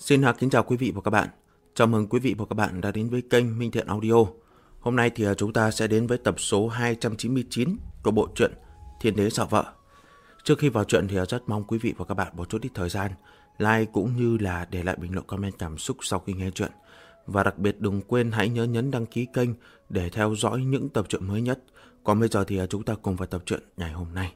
Xin kính chào quý vị và các bạn. Chào mừng quý vị và các bạn đã đến với kênh Minh Thiện Audio. Hôm nay thì chúng ta sẽ đến với tập số 299 của bộ truyện Thiên Đế Sợ Vợ. Trước khi vào truyện thì rất mong quý vị và các bạn một chút ít thời gian like cũng như là để lại bình luận comment cảm xúc sau khi nghe truyện. Và đặc biệt đừng quên hãy nhớ nhấn đăng ký kênh để theo dõi những tập truyện mới nhất. Còn bây giờ thì chúng ta cùng vào tập truyện ngày hôm nay.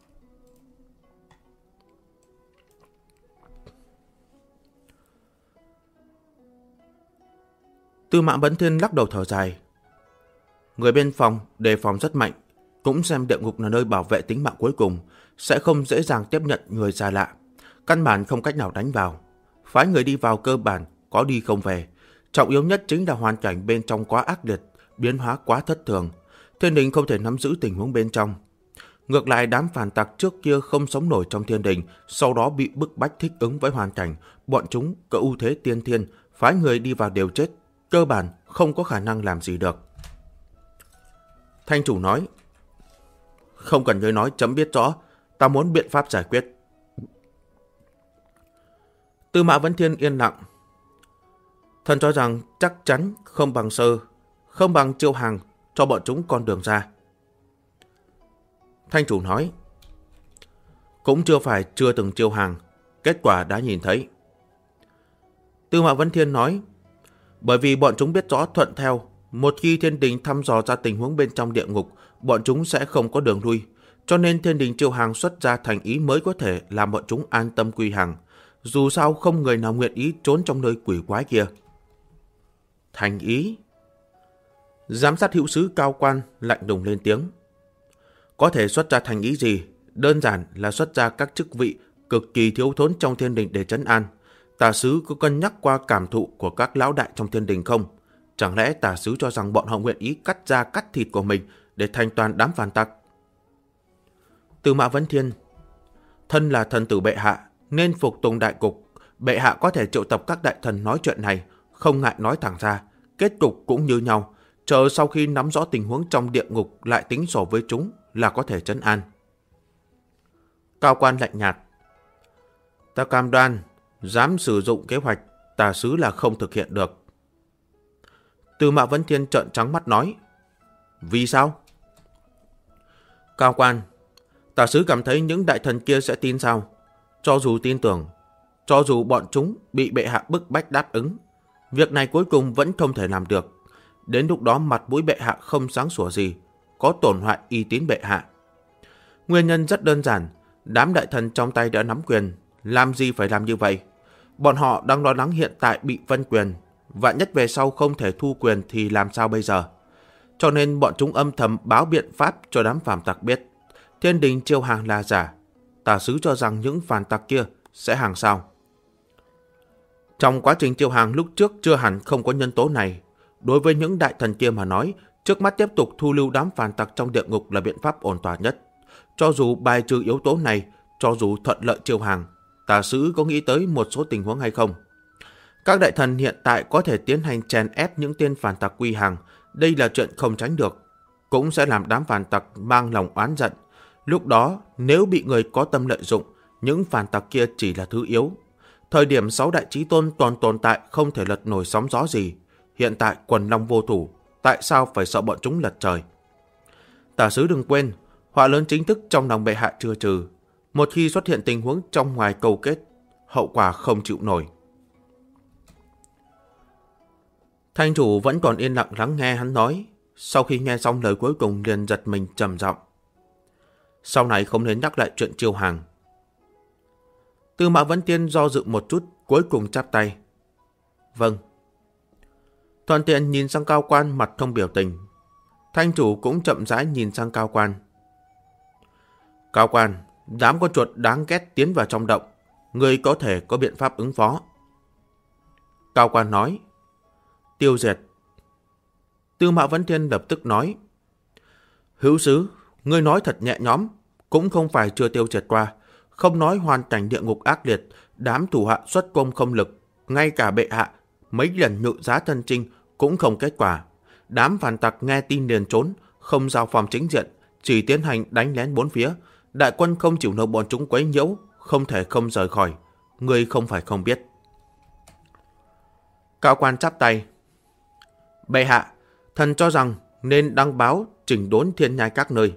Tư Mã Vấn Thiên lắc đầu thở dài. Người bên phòng đề phòng rất mạnh, cũng xem địa ngục là nơi bảo vệ tính mạng cuối cùng, sẽ không dễ dàng tiếp nhận người xa lạ. Căn bản không cách nào đánh vào. Phái người đi vào cơ bản có đi không về. Trọng yếu nhất chính là hoàn cảnh bên trong quá ác liệt, biến hóa quá thất thường. Thiên đình không thể nắm giữ tình huống bên trong. Ngược lại đám phản tặc trước kia không sống nổi trong thiên đình, sau đó bị bức bách thích ứng với hoàn cảnh, bọn chúng có ưu thế tiên thiên, phái người đi vào đều chết. Cơ bản không có khả năng làm gì được. Thanh chủ nói, không cần ngươi nói, chấm biết rõ, ta muốn biện pháp giải quyết. Tư Mã Vấn Thiên yên lặng. Thần cho rằng chắc chắn không bằng Sơ, không bằng Chiêu Hàng, cho bọn chúng con đường ra. Thanh chủ nói, cũng chưa phải chưa từng Chiêu Hàng, kết quả đã nhìn thấy. Tư Mã Vấn Thiên nói, bởi vì bọn chúng biết rõ thuận theo, một khi thiên đình thăm dò ra tình huống bên trong địa ngục, bọn chúng sẽ không có đường lui, cho nên thiên đình Chiêu Hàng xuất ra thành ý mới có thể làm bọn chúng an tâm quy hàng. Dù sao không người nào nguyện ý trốn trong nơi quỷ quái kia. Thành ý? Giám sát hữu sứ cao quan lạnh lùng lên tiếng. Có thể xuất ra thành ý gì? Đơn giản là xuất ra các chức vị cực kỳ thiếu thốn trong thiên đình để trấn an. Tà sứ có cân nhắc qua cảm thụ của các lão đại trong thiên đình không? Chẳng lẽ tà sứ cho rằng bọn họ nguyện ý cắt da cắt thịt của mình để thanh toàn đám phản tặc? Tư Mã Vấn Thiên, thân là thần tử bệ hạ nên phục tùng đại cục. Bệ hạ có thể triệu tập các đại thần nói chuyện này, không ngại nói thẳng ra. Kết cục cũng như nhau, chờ sau khi nắm rõ tình huống trong địa ngục lại tính sổ với chúng là có thể trấn an. Cao quan lạnh nhạt, ta cam đoan dám sử dụng kế hoạch tà sứ là không thực hiện được. Tư Mã Vấn Thiên trợn trắng mắt nói, vì sao? Cao quan, tà sứ cảm thấy những đại thần kia sẽ tin sao? Cho dù tin tưởng, cho dù bọn chúng bị bệ hạ bức bách đáp ứng, việc này cuối cùng vẫn không thể làm được. Đến lúc đó mặt mũi bệ hạ không sáng sủa gì, có tổn hại uy tín bệ hạ. Nguyên nhân rất đơn giản, đám đại thần trong tay đã nắm quyền, làm gì phải làm như vậy? Bọn họ đang lo lắng hiện tại bị phân quyền, vạn nhất về sau không thể thu quyền thì làm sao bây giờ? Cho nên bọn chúng âm thầm báo biện pháp cho đám phản tặc biết. Thiên đình Chiêu Hàng là giả, tà sứ cho rằng những phản tặc kia sẽ hàng sao. Trong quá trình Chiêu Hàng lúc trước chưa hẳn không có nhân tố này. Đối với những đại thần kia mà nói, trước mắt tiếp tục thu lưu đám phản tặc trong địa ngục là biện pháp ổn thỏa nhất. Cho dù bài trừ yếu tố này, cho dù thuận lợi Chiêu Hàng, tà sứ có nghĩ tới một số tình huống hay không? Các đại thần hiện tại có thể tiến hành chèn ép những tên phản tặc quy hàng, đây là chuyện không tránh được, cũng sẽ làm đám phản tặc mang lòng oán giận. Lúc đó, nếu bị người có tâm lợi dụng, những phản tặc kia chỉ là thứ yếu. Thời điểm 6 đại chí tôn còn tồn tại không thể lật nổi sóng gió gì. Hiện tại quần long vô thủ, tại sao phải sợ bọn chúng lật trời? Tà sứ đừng quên, họa lớn chính thức trong lòng bệ hạ chưa trừ. Một khi xuất hiện tình huống trong ngoài câu kết, hậu quả không chịu nổi. Thanh chủ vẫn còn yên lặng lắng nghe hắn nói. Sau khi nghe xong lời cuối cùng liền giật mình trầm giọng. Sau này không nên nhắc lại chuyện Chiêu Hàng. Tư Mã Vấn Thiên do dự một chút, cuối cùng chắp tay. Vâng. Thuận tiện nhìn sang cao quan mặt không biểu tình. Thanh chủ cũng chậm rãi nhìn sang cao quan. Cao quan, đám con chuột đáng ghét tiến vào trong động, người có thể có biện pháp ứng phó. Cao quan nói. Tiêu diệt. Tư Mã Vấn Thiên lập tức nói. Hữu sứ, ngươi nói thật nhẹ nhõm, cũng không phải chưa tiêu diệt qua. Không nói hoàn cảnh địa ngục ác liệt, đám thủ hạ xuất công không lực, ngay cả bệ hạ mấy lần nhự giá thân chinh cũng không kết quả. Đám phản tặc nghe tin liền trốn, không giao phòng chính diện, chỉ tiến hành đánh lén bốn phía. Đại quân không chịu nổi bọn chúng quấy nhiễu, không thể không rời khỏi. Ngươi không phải không biết. Cao quan chắp tay. Bệ hạ, thần cho rằng nên đăng báo chỉnh đốn thiên nhai các nơi.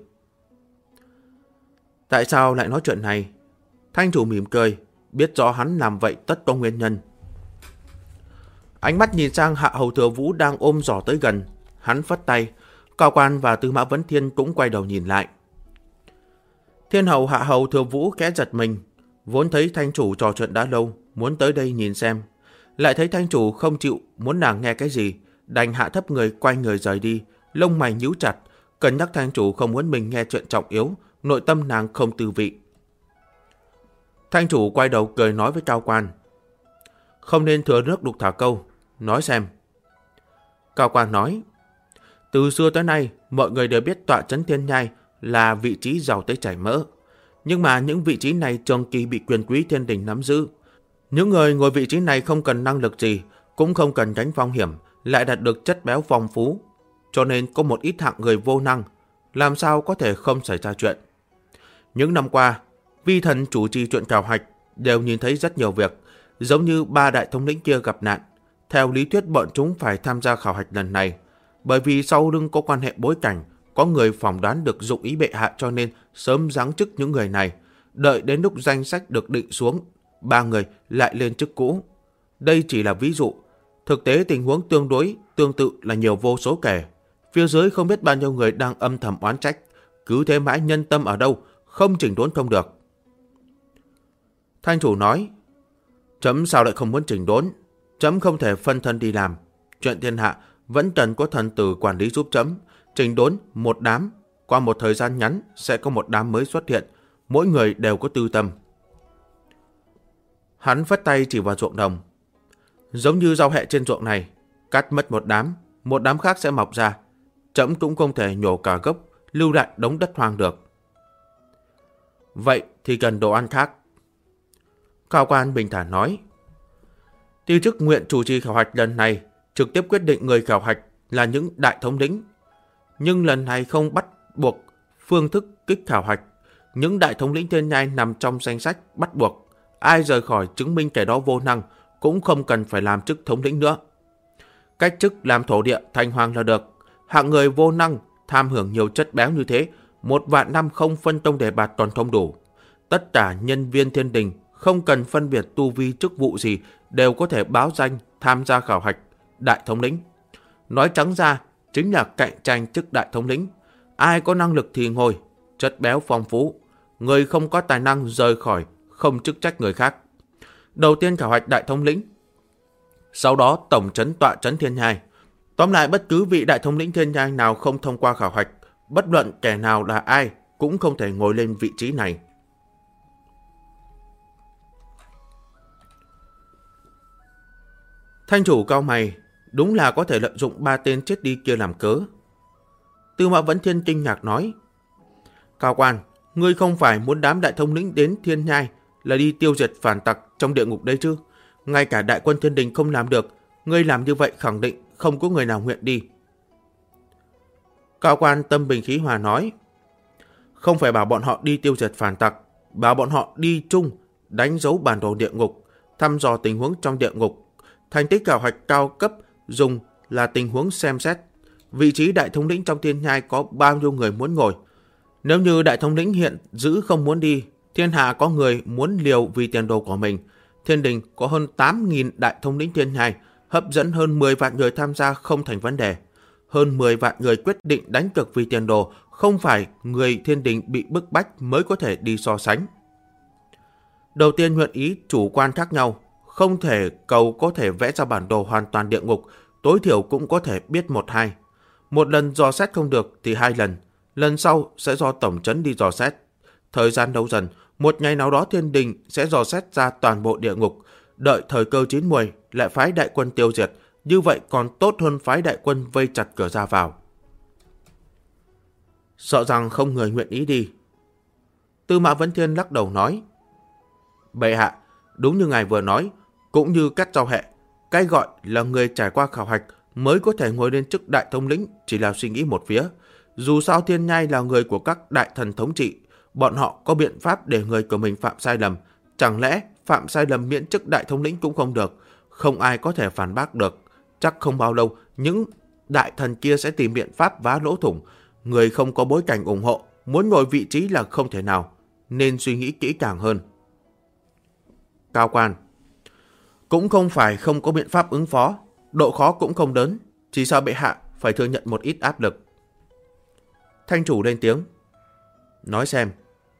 Tại sao lại nói chuyện này? Thanh chủ mỉm cười, biết rõ hắn làm vậy tất có nguyên nhân. Ánh mắt nhìn sang Hạ Hầu Thừa Vũ đang ôm giỏ tới gần. Hắn phất tay, Cao quan và Tư Mã Vấn Thiên cũng quay đầu nhìn lại. Thiên hầu Hạ Hầu Thừa Vũ khẽ giật mình, vốn thấy thanh chủ trò chuyện đã lâu, muốn tới đây nhìn xem. Lại thấy thanh chủ không chịu, muốn nàng nghe cái gì, đành hạ thấp người quay người rời đi, lông mày nhíu chặt, cân nhắc thanh chủ không muốn mình nghe chuyện trọng yếu, nội tâm nàng không tư vị. Thanh chủ quay đầu cười nói với Cao quan. Không nên thừa nước đục thả câu, nói xem. Cao quan nói. Từ xưa tới nay, mọi người đều biết tọa trấn thiên nhai là vị trí giàu tới chảy mỡ. Nhưng mà những vị trí này trường kỳ bị quyền quý thiên đình nắm giữ. Những người ngồi vị trí này không cần năng lực gì, cũng không cần gánh phong hiểm, lại đạt được chất béo phong phú. Cho nên có một ít hạng người vô năng, làm sao có thể không xảy ra chuyện. Những năm qua, vi thần chủ trì chuyện khảo hạch đều nhìn thấy rất nhiều việc, giống như 3 đại thống lĩnh kia gặp nạn. Theo lý thuyết bọn chúng phải tham gia khảo hạch lần này, bởi vì sau lưng có quan hệ bối cảnh, có người phỏng đoán được dụng ý bệ hạ cho nên sớm giáng chức những người này. Đợi đến lúc danh sách được định xuống, 3 người lại lên chức cũ. Đây chỉ là ví dụ. Thực tế tình huống tương tự là nhiều vô số kể. Phía dưới không biết bao nhiêu người đang âm thầm oán trách. Cứ thế mãi nhân tâm ở đâu, không chỉnh đốn không được. Thanh chủ nói. Chấm sao lại không muốn chỉnh đốn? Chấm không thể phân thân đi làm. Chuyện thiên hạ vẫn cần có thần tử quản lý giúp chấm. Chỉnh đốn một đám, qua một thời gian ngắn sẽ có một đám mới xuất hiện. Mỗi người đều có tư tâm. Hắn phất tay chỉ vào ruộng đồng. Giống như rau hẹ trên ruộng này, cắt mất một đám khác sẽ mọc ra. Chấm cũng không thể nhổ cả gốc, lưu lại đống đất hoang được. Vậy thì cần đồ ăn khác. Cao quan bình thản nói. Tiêu chức nguyện chủ trì khảo hạch lần này trực tiếp quyết định người khảo hạch là những đại thống lĩnh. Nhưng lần này không bắt buộc phương thức kích khảo hạch. Những đại thống lĩnh thiên nhai nằm trong danh sách bắt buộc. Ai rời khỏi chứng minh kẻ đó vô năng cũng không cần phải làm chức thống lĩnh nữa. Cách chức làm thổ địa thành hoàng là được. Hạng người vô năng tham hưởng nhiều chất béo như thế, 1.000 năm không phân tông đề bạt còn không đủ. Tất cả nhân viên thiên đình không cần phân biệt tu vi chức vụ gì đều có thể báo danh tham gia khảo hạch đại thống lĩnh. Nói trắng ra chính là cạnh tranh chức đại thống lĩnh. Ai có năng lực thì ngồi, chất béo phong phú. Người không có tài năng rời khỏi, không chức trách người khác. Đầu tiên khảo hạch đại thống lĩnh, sau đó tổng trấn tọa trấn thiên nhai. Tóm lại bất cứ vị đại thống lĩnh thiên nhai nào không thông qua khảo hạch, bất luận kẻ nào là ai cũng không thể ngồi lên vị trí này. Thanh chủ cao mày, đúng là có thể lợi dụng 3 tên chết đi kia làm cớ. Tư Mã Vấn Thiên kinh ngạc nói. Cao quan, ngươi không phải muốn đám đại thống lĩnh đến thiên nhai là đi tiêu diệt phản tặc trong địa ngục đấy chứ? Ngay cả đại quân thiên đình không làm được, ngươi làm như vậy khẳng định không có người nào nguyện đi. Cao quan tâm bình khí hòa nói. Không phải bảo bọn họ đi tiêu diệt phản tặc, bảo bọn họ đi chung, đánh dấu bản đồ địa ngục, thăm dò tình huống trong địa ngục. Thành tích khảo hạch cao cấp dùng là tình huống xem xét vị trí đại thống lĩnh trong thiên nhai có bao nhiêu người muốn ngồi. Nếu như đại thống lĩnh hiện giữ không muốn đi, thiên hạ có người muốn liều vì tiền đồ của mình. Thiên đình có hơn 8.000 đại thống lĩnh thiên nhai, hấp dẫn hơn 10 vạn người tham gia không thành vấn đề. Hơn 10 vạn người quyết định đánh cược vì tiền đồ, không phải người thiên đình bị bức bách mới có thể đi so sánh. Đầu tiên nguyện ý chủ quan khác nhau, không thể cầu có thể vẽ ra bản đồ hoàn toàn địa ngục, tối thiểu cũng có thể biết 1-2. Một lần dò xét không được thì 2 lần, lần sau sẽ do tổng trấn đi dò xét. Thời gian lâu dần, một ngày nào đó thiên đình sẽ dò xét ra toàn bộ địa ngục, đợi thời cơ chín muồi lại phái đại quân tiêu diệt, như vậy còn tốt hơn phái đại quân vây chặt cửa ra vào. Sợ rằng không người nguyện ý đi. Tư Mã Vấn Thiên lắc đầu nói. Bệ hạ, đúng như ngài vừa nói, cũng như cắt rau hẹ, cái gọi là người trải qua khảo hạch mới có thể ngồi lên chức đại thống lĩnh chỉ là suy nghĩ một phía. Dù sao thiên nhai là người của các đại thần thống trị, bọn họ có biện pháp để người của mình phạm sai lầm. Chẳng lẽ phạm sai lầm miễn chức đại thống lĩnh cũng không được? không ai có thể phản bác được. Chắc không bao lâu, những đại thần kia sẽ tìm biện pháp vá lỗ thủng. Người không có bối cảnh ủng hộ, muốn ngồi vị trí là không thể nào, nên suy nghĩ kỹ càng hơn. Cao quan: cũng không phải không có biện pháp ứng phó, độ khó cũng không lớn, chỉ sợ bệ hạ phải thừa nhận một ít áp lực. Thanh chủ lên tiếng: nói xem.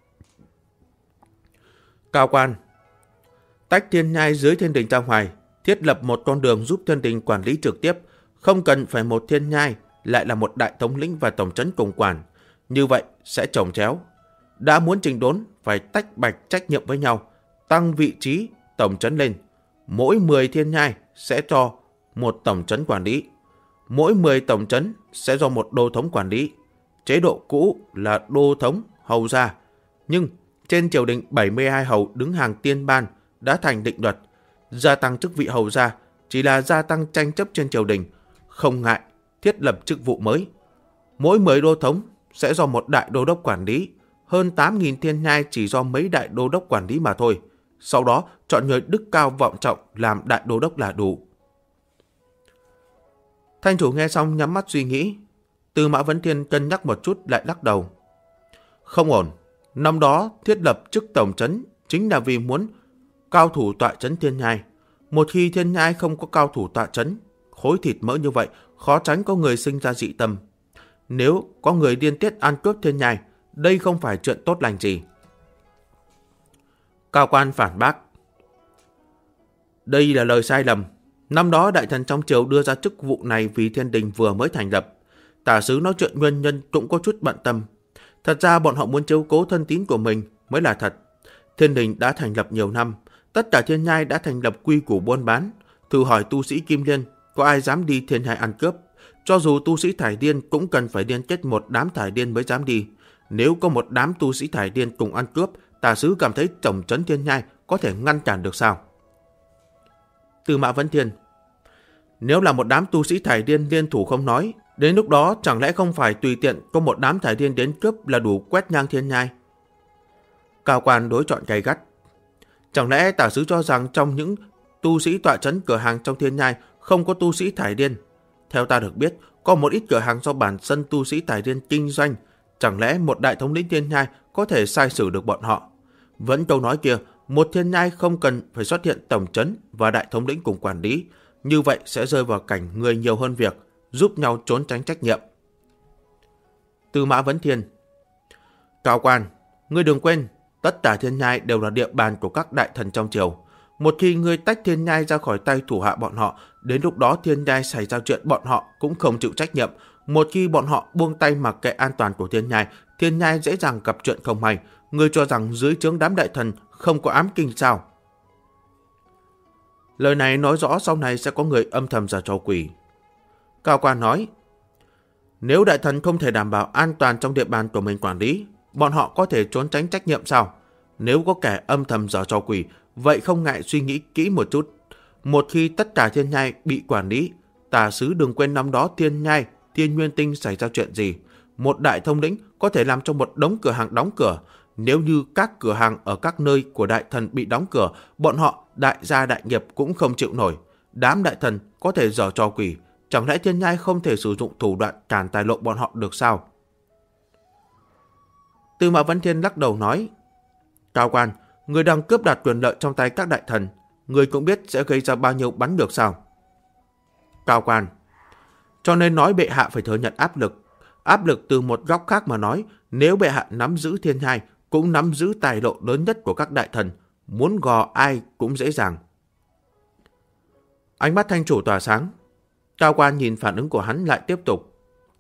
Cao quan: tách thiên nhai dưới thiên đình ra ngoài, thiết lập một con đường giúp thiên đình quản lý trực tiếp, không cần phải một thiên nhai lại là một đại thống lĩnh và tổng trấn cùng quản, như vậy sẽ chồng chéo. Đã muốn chỉnh đốn phải tách bạch trách nhiệm với nhau, tăng vị trí tổng trấn lên. Mỗi 10 thiên nhai sẽ cho một tổng trấn quản lý, mỗi 10 tổng trấn sẽ do một đô thống quản lý. Chế độ cũ là đô thống hầu gia, nhưng trên triều đình 72 hầu đứng hàng tiên ban đã thành định luật. Gia tăng chức vị hầu gia chỉ là gia tăng tranh chấp trên triều đình, không ngại thiết lập chức vụ mới. Mỗi 10 đô thống sẽ do một đại đô đốc quản lý, hơn 8.000 thiên nhai chỉ do mấy đại đô đốc quản lý mà thôi. Sau đó chọn người đức cao vọng trọng làm đại đô đốc là đủ. Thanh chủ nghe xong nhắm mắt suy nghĩ. Tư Mã Vấn Thiên cân nhắc một chút lại lắc đầu. Không ổn. Năm đó thiết lập chức tổng trấn chính là vì muốn cao thủ tọa trấn thiên nhai. Một khi thiên nhai không có cao thủ tọa trấn, khối thịt mỡ như vậy khó tránh có người sinh ra dị tâm. Nếu có người điên tiết ăn cướp thiên nhai, đây không phải chuyện tốt lành gì. Cao quan phản bác: đây là lời sai lầm. Năm đó đại thần trong triều đưa ra chức vụ này vì thiên đình vừa mới thành lập. Tả sứ nói chuyện nguyên nhân cũng có chút bận tâm. Thật ra bọn họ muốn chiếu cố thân tín của mình mới là thật. Thiên đình đã thành lập nhiều năm, tất cả thiên nhai đã thành lập quy củ buôn bán. Thử hỏi tu sĩ Kim Liên, có ai dám đi thiên nhai ăn cướp? Cho dù tu sĩ thải điên cũng cần phải liên kết một đám thải điên mới dám đi. Nếu có một đám tu sĩ thải điên cùng ăn cướp, tả sứ cảm thấy tổng trấn thiên nhai có thể ngăn cản được sao? Tư Mã Vấn Thiên: nếu là một đám tu sĩ thải điên liên thủ không nói, đến lúc đó chẳng lẽ không phải tùy tiện có một đám thải điên đến cướp là đủ quét ngang thiên nhai? Cao quan đối chọn gay gắt: chẳng lẽ tả sứ cho rằng trong những tu sĩ tọa trấn cửa hàng trong thiên nhai không có tu sĩ thải điên? Theo ta được biết, có một ít cửa hàng do bản thân tu sĩ thải điên kinh doanh. Chẳng lẽ một đại thống lĩnh thiên nhai có thể sai xử được bọn họ? Vẫn câu nói kia, một thiên nhai không cần phải xuất hiện tổng trấn và đại thống lĩnh cùng quản lý, như vậy sẽ rơi vào cảnh người nhiều hơn việc, giúp nhau trốn tránh trách nhiệm. Tư Mã Vấn Thiên: Cao quan, ngươi đừng quên, tất cả thiên nhai đều là địa bàn của các đại thần trong triều. Một khi ngươi tách thiên nhai ra khỏi tay thủ hạ bọn họ, đến lúc đó thiên nhai xảy ra chuyện bọn họ cũng không chịu trách nhiệm. Một khi bọn họ buông tay mặc kệ an toàn của thiên nhai dễ dàng gặp chuyện không may. Ngươi cho rằng dưới trướng đám đại thần không có ám kinh sao? Lời này nói rõ sau này sẽ có người âm thầm giở trò quỷ. Cao quan nói: nếu đại thần không thể đảm bảo an toàn trong địa bàn của mình quản lý, bọn họ có thể trốn tránh trách nhiệm sao? Nếu có kẻ âm thầm giở trò quỷ, vậy không ngại suy nghĩ kỹ một chút. Một khi tất cả thiên nhai bị quản lý, tả sứ đừng quên năm đó thiên nhai, Thiên Nguyên Tinh xảy ra chuyện gì. Một đại thống lĩnh có thể làm cho một đống cửa hàng đóng cửa. Nếu như các cửa hàng ở các nơi của đại thần bị đóng cửa, bọn họ đại gia đại nghiệp cũng không chịu nổi. Đám đại thần có thể giở trò quỷ, chẳng lẽ thiên nhai không thể sử dụng thủ đoạn cản tài lộ bọn họ được sao? Tư Mã Vấn Thiên lắc đầu nói: Cao quan, người đang cướp đoạt quyền lợi trong tay các đại thần, người cũng biết sẽ gây ra bao nhiêu bắn được sao? Cao quan: cho nên nói bệ hạ phải thừa nhận áp lực. Áp lực từ một góc khác mà nói, nếu bệ hạ nắm giữ thiên nhai, cũng nắm giữ tài lộ lớn nhất của các đại thần, muốn gò ai cũng dễ dàng. Ánh mắt thanh chủ tỏa sáng. Cao quan nhìn phản ứng của hắn lại tiếp tục: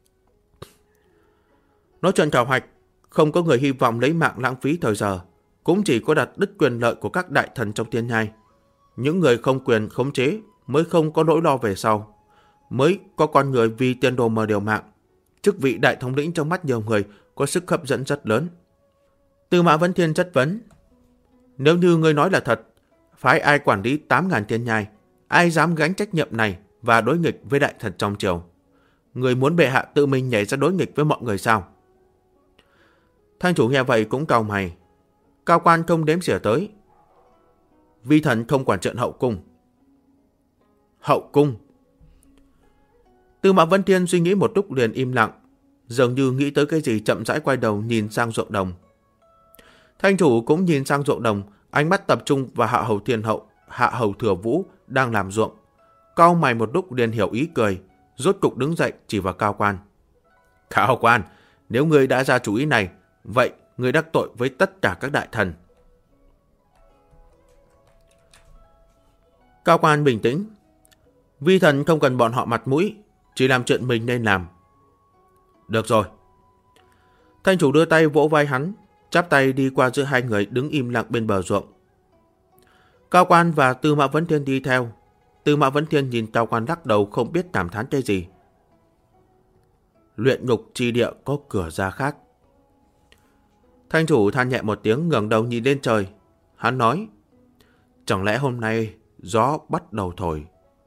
nói chuyện khảo hạch, không có người hy vọng lấy mạng lãng phí thời giờ, cũng chỉ có đặt đứt quyền lợi của các đại thần trong thiên nhai. Những người không quyền khống chế mới không có nỗi lo về sau, mới có con người vì tiền đồ mà liều mạng. Chức vị đại thống lĩnh trong mắt nhiều người có sức hấp dẫn rất lớn. Tư Mã Vấn Thiên chất vấn: nếu như ngươi nói là thật, phái ai quản lý 8.000 thiên nhai, ai dám gánh trách nhiệm này và đối nghịch với đại thần trong triều? Người muốn bệ hạ tự mình nhảy ra đối nghịch với mọi người sao? Thanh chủ nghe vậy cũng cau mày. Cao quan không đếm xỉa tới: vi thần không quản chuyện hậu cung. Hậu cung. Tư Mã Vân Thiên suy nghĩ một lúc liền im lặng, dường như nghĩ tới cái gì chậm rãi quay đầu nhìn sang ruộng đồng. Thanh chủ cũng nhìn sang ruộng đồng, ánh mắt tập trung vào Hạ Hầu Thiên Hậu, Hạ Hầu Thừa Vũ đang làm ruộng. Cau mày một lúc liền hiểu ý cười, rốt cục đứng dậy chỉ vào Cao Quan. Cao Quan, nếu ngươi đã ra chủ ý này, vậy ngươi đắc tội với tất cả các đại thần. Cao Quan bình tĩnh. Vi thần không cần bọn họ mặt mũi, chỉ làm chuyện mình nên làm. Được rồi. Thanh chủ đưa tay vỗ vai hắn, chắp tay đi qua giữa hai người đứng im lặng bên bờ ruộng. Cao Quan và Tư Mã Vấn Thiên đi theo. Tư Mã Vấn Thiên nhìn Cao Quan lắc đầu không biết cảm thán cái gì. Luyện ngục chi địa có cửa ra khác. Thanh chủ than nhẹ một tiếng, ngẩng đầu nhìn lên trời. Hắn nói, chẳng lẽ hôm nay gió bắt đầu thổi.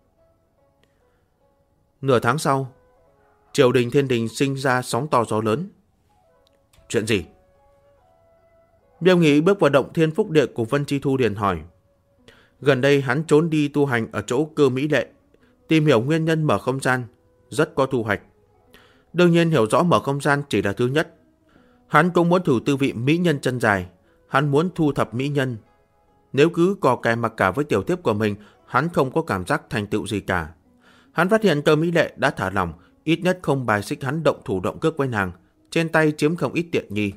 Nửa tháng sau, triều đình Thiên Đình sinh ra sóng to gió lớn. Chuyện gì? Miêu Nghị bước vào động Thiên Phúc Địa của Vân Chi Thu liền hỏi. Gần đây hắn trốn đi tu hành ở chỗ Cơ Mỹ Lệ, tìm hiểu nguyên nhân mở không gian, rất có thu hoạch. Đương nhiên hiểu rõ mở không gian chỉ là thứ nhất. Hắn cũng muốn thử tư vị mỹ nhân chân dài, hắn muốn thu thập mỹ nhân. Nếu cứ cò kè mặc cả với tiểu thiếp của mình, hắn không có cảm giác thành tựu gì cả. Hắn phát hiện Cơ Mỹ Lệ đã thả lỏng, ít nhất không bài xích hắn động thủ động cước với nàng, trên tay chiếm không ít tiện nghi.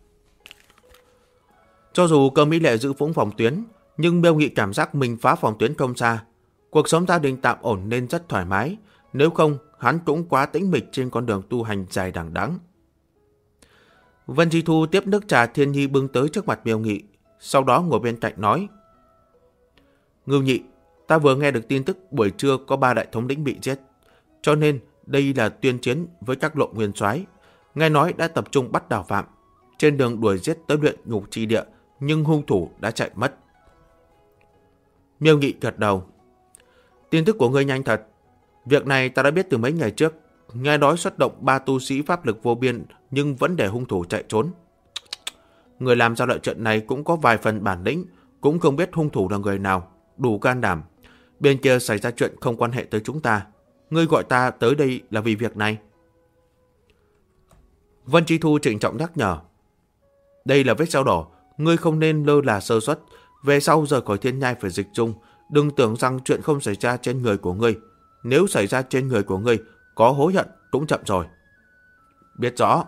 Cho dù Cơ Mỹ Lệ giữ vững phòng tuyến, nhưng Miêu Nghị cảm giác mình phá phòng tuyến không xa. Cuộc sống gia đình tạm ổn nên rất thoải mái, nếu không hắn cũng quá tĩnh mịch trên con đường tu hành dài đằng đẵng. Vân Chi Thu tiếp nước trà Thiên Nhi bưng tới trước mặt Miêu Nghị, sau đó ngồi bên cạnh nói. Ngưu Nhị, ta vừa nghe được tin tức buổi trưa có 3 đại thống lĩnh bị giết, cho nên đây là tuyên chiến với các lộ nguyên soái. Nghe nói đã tập trung bắt Đào Phạm, trên đường đuổi giết tới luyện ngục chi địa, nhưng hung thủ đã chạy mất. Miêu Nghị gật đầu. Tin tức của ngươi nhanh thật. Việc này ta đã biết từ mấy ngày trước. Nghe nói xuất động 3 tu sĩ pháp lực vô biên, nhưng vẫn để hung thủ chạy trốn. Người làm ra loại chuyện này cũng có vài phần bản lĩnh, cũng không biết hung thủ là người nào, đủ can đảm. Bên kia xảy ra chuyện không quan hệ tới chúng ta. Ngươi gọi ta tới đây là vì việc này. Vân Chi Thu trịnh trọng nhắc nhở. Đây là vết dao đỏ, ngươi không nên lơ là sơ suất. Về sau rời khỏi thiên nhai phải dịch dung, đừng tưởng rằng chuyện không xảy ra trên người của ngươi. Nếu xảy ra trên người của ngươi, có hối hận cũng chậm rồi. Biết rõ.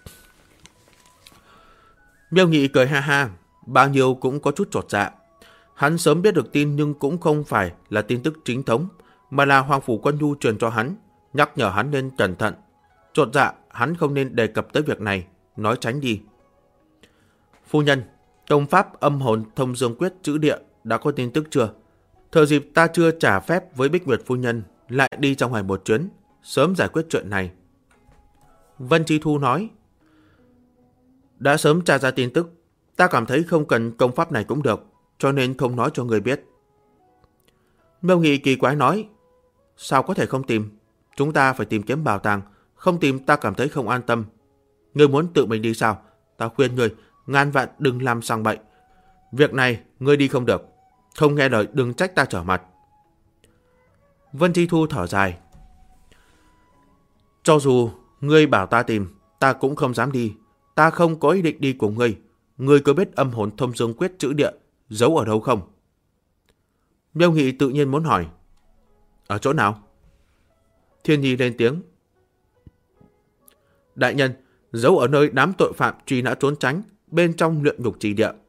Miêu Nghị cười ha ha, bao nhiêu cũng có chút chột dạ. Hắn sớm biết được tin nhưng cũng không phải là tin tức chính thống, mà là Hoàng Phủ Quân Nhu truyền cho hắn, nhắc nhở hắn nên cẩn thận. Chột dạ, hắn không nên đề cập tới việc này, nói tránh đi. Phu nhân, công pháp âm hồn thông dương quyết chữ địa đã có tin tức chưa? Thời dịp ta chưa trả phép với Bích Nguyệt phu nhân, lại đi ra ngoài một chuyến, sớm giải quyết chuyện này. Vân Chi Thu nói. Đã sớm tra ra tin tức, ta cảm thấy không cần công pháp này cũng được, cho nên không nói cho người biết. Miêu Nghị kỳ quái nói. Sao có thể không tìm? Chúng ta phải tìm kiếm bảo tàng, không tìm ta cảm thấy không an tâm. Ngươi muốn tự mình đi sao? Ta khuyên ngươi, ngàn vạn đừng làm sang bậy. Việc này ngươi đi không được, không nghe lời đừng trách ta trở mặt. Vân Chi Thu thở dài. Cho dù ngươi bảo ta tìm, ta cũng không dám đi. Ta không có ý định đi cùng ngươi. Ngươi có biết âm hồn thông dương quyết chữ địa giấu ở đâu không? Miêu Nghị tự nhiên muốn hỏi. Ở chỗ nào? Thiên Nhi lên tiếng. Đại nhân, giấu ở nơi đám tội phạm truy nã trốn tránh, bên trong luyện ngục trì địa.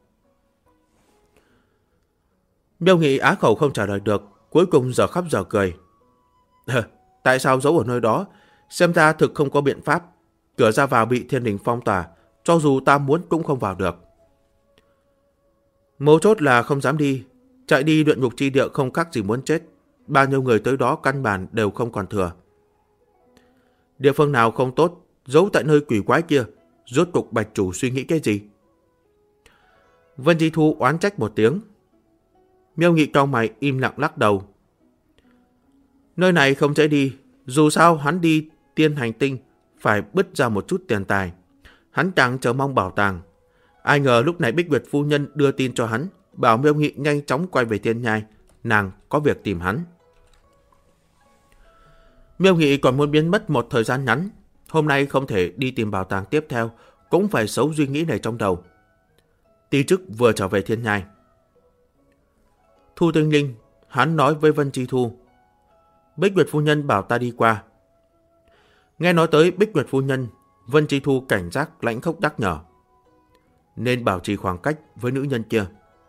Miêu Nghị á khẩu không trả lời được, cuối cùng giờ khóc giờ cười. Tại sao giấu ở nơi đó? Xem ra thực không có biện pháp. Cửa ra vào bị Thiên Đình phong tỏa, cho dù ta muốn cũng không vào được. Mấu chốt là không dám đi. Chạy đi luyện ngục chi địa không khác gì muốn chết. Bao nhiêu người tới đó căn bản đều không còn thừa. Địa phương nào không tốt, giấu tại nơi quỷ quái kia, rốt cục bạch chủ suy nghĩ cái gì? Vân Chi Thu oán trách một tiếng. Miêu Nghị cau mày im lặng lắc đầu. Nơi này không dễ đi, dù sao hắn đi tiên hành tinh phải bứt ra một chút tiền tài. Hắn càng chờ mong bảo tàng. Ai ngờ lúc này Bích Nguyệt phu nhân đưa tin cho hắn, bảo Miêu Nghị nhanh chóng quay về thiên nhai, nàng có việc tìm hắn. Miêu Nghị còn muốn biến mất một thời gian ngắn. Hôm nay không thể đi tìm bảo tàng tiếp theo, cũng phải xấu suy nghĩ này trong đầu. Ti Chức vừa trở về Thiên Nhai. Thu Tinh Linh, hắn nói với Vân Chi Thu. Bích Nguyệt phu nhân bảo ta đi qua. Nghe nói tới Bích Nguyệt phu nhân, Vân Chi Thu cảnh giác lãnh khốc nhắc nhở. Nên bảo trì khoảng cách với nữ nhân kia.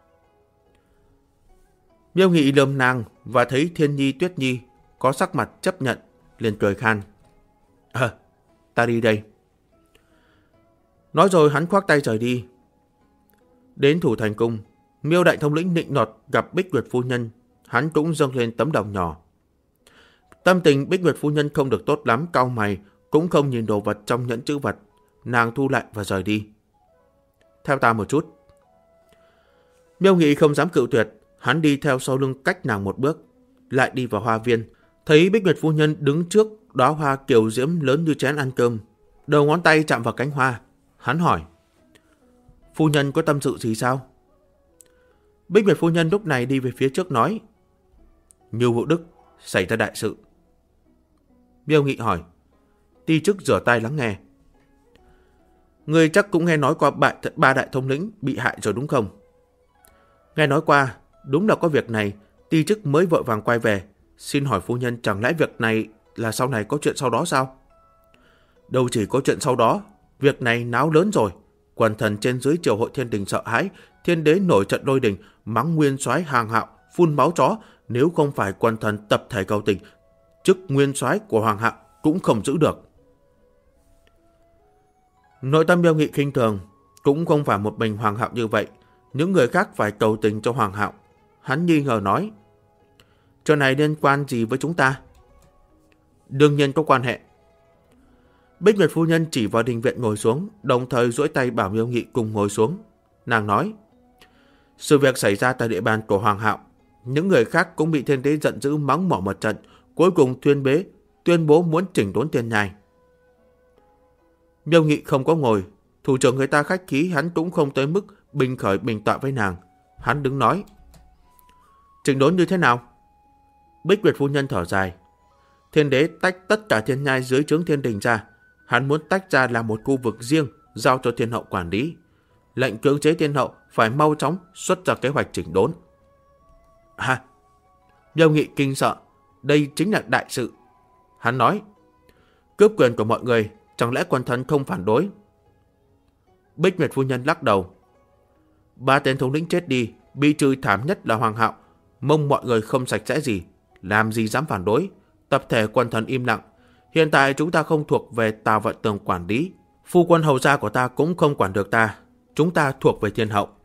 Miêu Nghị lườm nàng và thấy Thiên Nhi Tuyết Nhi có sắc mặt chấp nhận, liền cười khan. Ta đi đây. Nói rồi hắn khoác tay rời đi. Đến Thủ Thành Cung, Miêu đại thống lĩnh nịnh nọt gặp Bích Nguyệt phu nhân, hắn cũng dâng lên tấm đồng nhỏ. Tâm tình Bích Nguyệt phu nhân không được tốt lắm, cau mày, cũng không nhìn đồ vật trong nhẫn chữ vật, nàng thu lại và rời đi. Theo ta một chút. Miêu Nghị không dám cự tuyệt, hắn đi theo sau lưng cách nàng một bước, lại đi vào hoa viên, thấy Bích Nguyệt phu nhân đứng trước đóa hoa kiều diễm lớn như chén ăn cơm, đầu ngón tay chạm vào cánh hoa. Hắn hỏi, phu nhân có tâm sự gì sao? Bích Nguyệt phu nhân lúc này đi về phía trước nói, Như Vũ Đức xảy ra đại sự. Miêu Nghị hỏi, Ti Chức rửa tay lắng nghe. Người chắc cũng nghe nói qua ba đại thống lĩnh bị hại rồi đúng không? Nghe nói qua, đúng là có việc này, Ti Chức mới vội vàng quay về. Xin hỏi phu nhân, chẳng lẽ việc này là sau này có chuyện sau đó sao? Đâu chỉ có chuyện sau đó, việc này náo lớn rồi. Quần thần trên dưới triều hội thiên đình sợ hãi, thiên đế nổi trận đôi đình, mắng nguyên soái Hàng Hạo phun máu chó. Nếu không phải quần thần tập thể cầu tình, chức nguyên soái của Hoàng Hạo cũng không giữ được. Nội tâm Miêu Nghị khinh thường, cũng không phải một mình Hoàng Hạo như vậy, những người khác phải cầu tình cho Hoàng Hạo. Hắn nghi ngờ nói, chuyện này liên quan gì với chúng ta? Đương nhiên có quan hệ. Bích Nguyệt phu nhân chỉ vào đình viện ngồi xuống, đồng thời duỗi tay bảo Miêu Nghị cùng ngồi xuống. Nàng nói, sự việc xảy ra tại địa bàn của Hoàng Hạo, những người khác cũng bị thiên đế giận dữ mắng mỏ một trận, cuối cùng tuyên bố muốn chỉnh đốn Thiên Nhai. Miêu Nghị không có ngồi, thủ trưởng người ta khách khí, hắn cũng không tới mức bình khởi bình tọa với nàng. Hắn đứng nói, chỉnh đốn như thế nào? Bích Nguyệt phu nhân thở dài, thiên đế tách tất cả Thiên Nhai dưới trướng thiên đình ra, hắn muốn tách ra làm một khu vực riêng, giao cho thiên hậu quản lý. Lệnh cưỡng chế thiên hậu phải mau chóng xuất ra kế hoạch chỉnh đốn. Miêu Nghị kinh sợ, đây chính là đại sự. Hắn nói, cướp quyền của mọi người, chẳng lẽ quần thần không phản đối? Bích Nguyệt phu nhân lắc đầu, 3 tên thống lĩnh chết đi, bị trừ thảm nhất là Hoàng Hạo, mong mọi người không sạch sẽ gì, làm gì dám phản đối. Tập thể quần thần im lặng. Hiện tại chúng ta không thuộc về Tào Vận Tường quản lý, phu quân hầu gia của ta cũng không quản được ta, chúng ta thuộc về thiên hậu.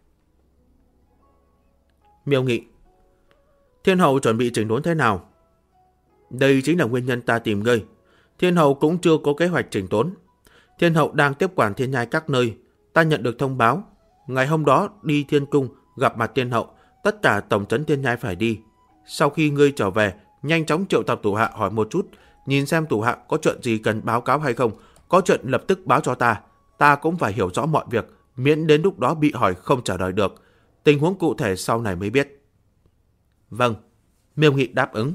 Miêu Nghị, thiên hậu chuẩn bị chỉnh đốn thế nào? Đây chính là nguyên nhân ta tìm ngươi. Thiên hậu cũng chưa có kế hoạch chỉnh đốn. Thiên hậu đang tiếp quản Thiên Nhai các nơi. Ta nhận được thông báo, ngày hôm đó đi Thiên Cung gặp mặt thiên hậu, tất cả tổng trấn Thiên Nhai phải đi. Sau khi ngươi trở về, nhanh chóng triệu tập thủ hạ hỏi một chút, nhìn xem thủ hạ có chuyện gì cần báo cáo hay không, có chuyện lập tức báo cho ta. Ta cũng phải hiểu rõ mọi việc, miễn đến lúc đó bị hỏi không trả lời được. Tình huống cụ thể sau này mới biết. Vâng, Miêu Nghị đáp ứng.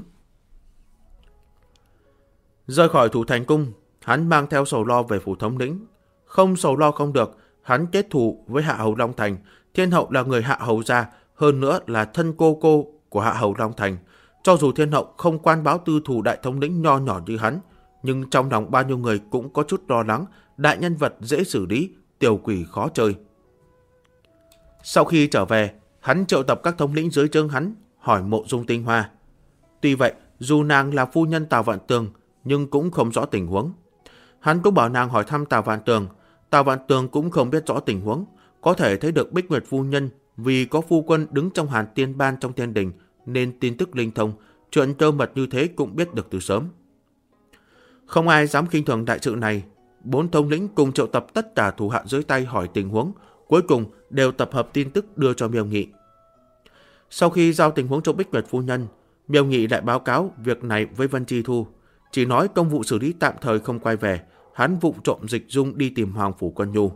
Rời khỏi Thủ Thành Cung, hắn mang theo sầu lo về phủ thống lĩnh. Không sầu lo không được, hắn kết thù với Hạ Hầu Long Thành. Thiên hậu là người Hạ Hầu gia, hơn nữa là thân cô của Hạ Hầu Long Thành. Cho dù thiên hậu không quan báo tư thù đại thống lĩnh nho nhỏ như hắn, nhưng trong lòng bao nhiêu người cũng có chút lo lắng, đại nhân vật dễ xử lý, tiểu quỷ khó chơi. Sau khi trở về, hắn triệu tập các thống lĩnh dưới trướng hắn, hỏi Mộ Dung Tinh Hoa. Tuy vậy, dù nàng là phu nhân Tào Vạn Tường, nhưng cũng không rõ tình huống. Hắn cũng bảo nàng hỏi thăm Tào Vạn Tường. Tào Vạn Tường cũng không biết rõ tình huống, có thể thấy được Bích Nguyệt phu nhân vì có phu quân đứng trong Hàn Tiên Ban trong thiên đình nên tin tức linh thông, chuyện cơ mật như thế cũng biết được từ sớm. Không ai dám khinh thường đại sự này. 4 thống lĩnh cùng triệu tập tất cả thủ hạ dưới tay hỏi tình huống, cuối cùng đều tập hợp tin tức đưa cho Miêu Nghị. Sau khi giao tình huống cho Bích Nguyệt phu nhân, Miêu Nghị lại báo cáo việc này với Vân Chi Thu, chỉ nói công vụ xử lý tạm thời không quay về, hắn vụng trộm dịch dung đi tìm Hoàng phủ Quân Nhu.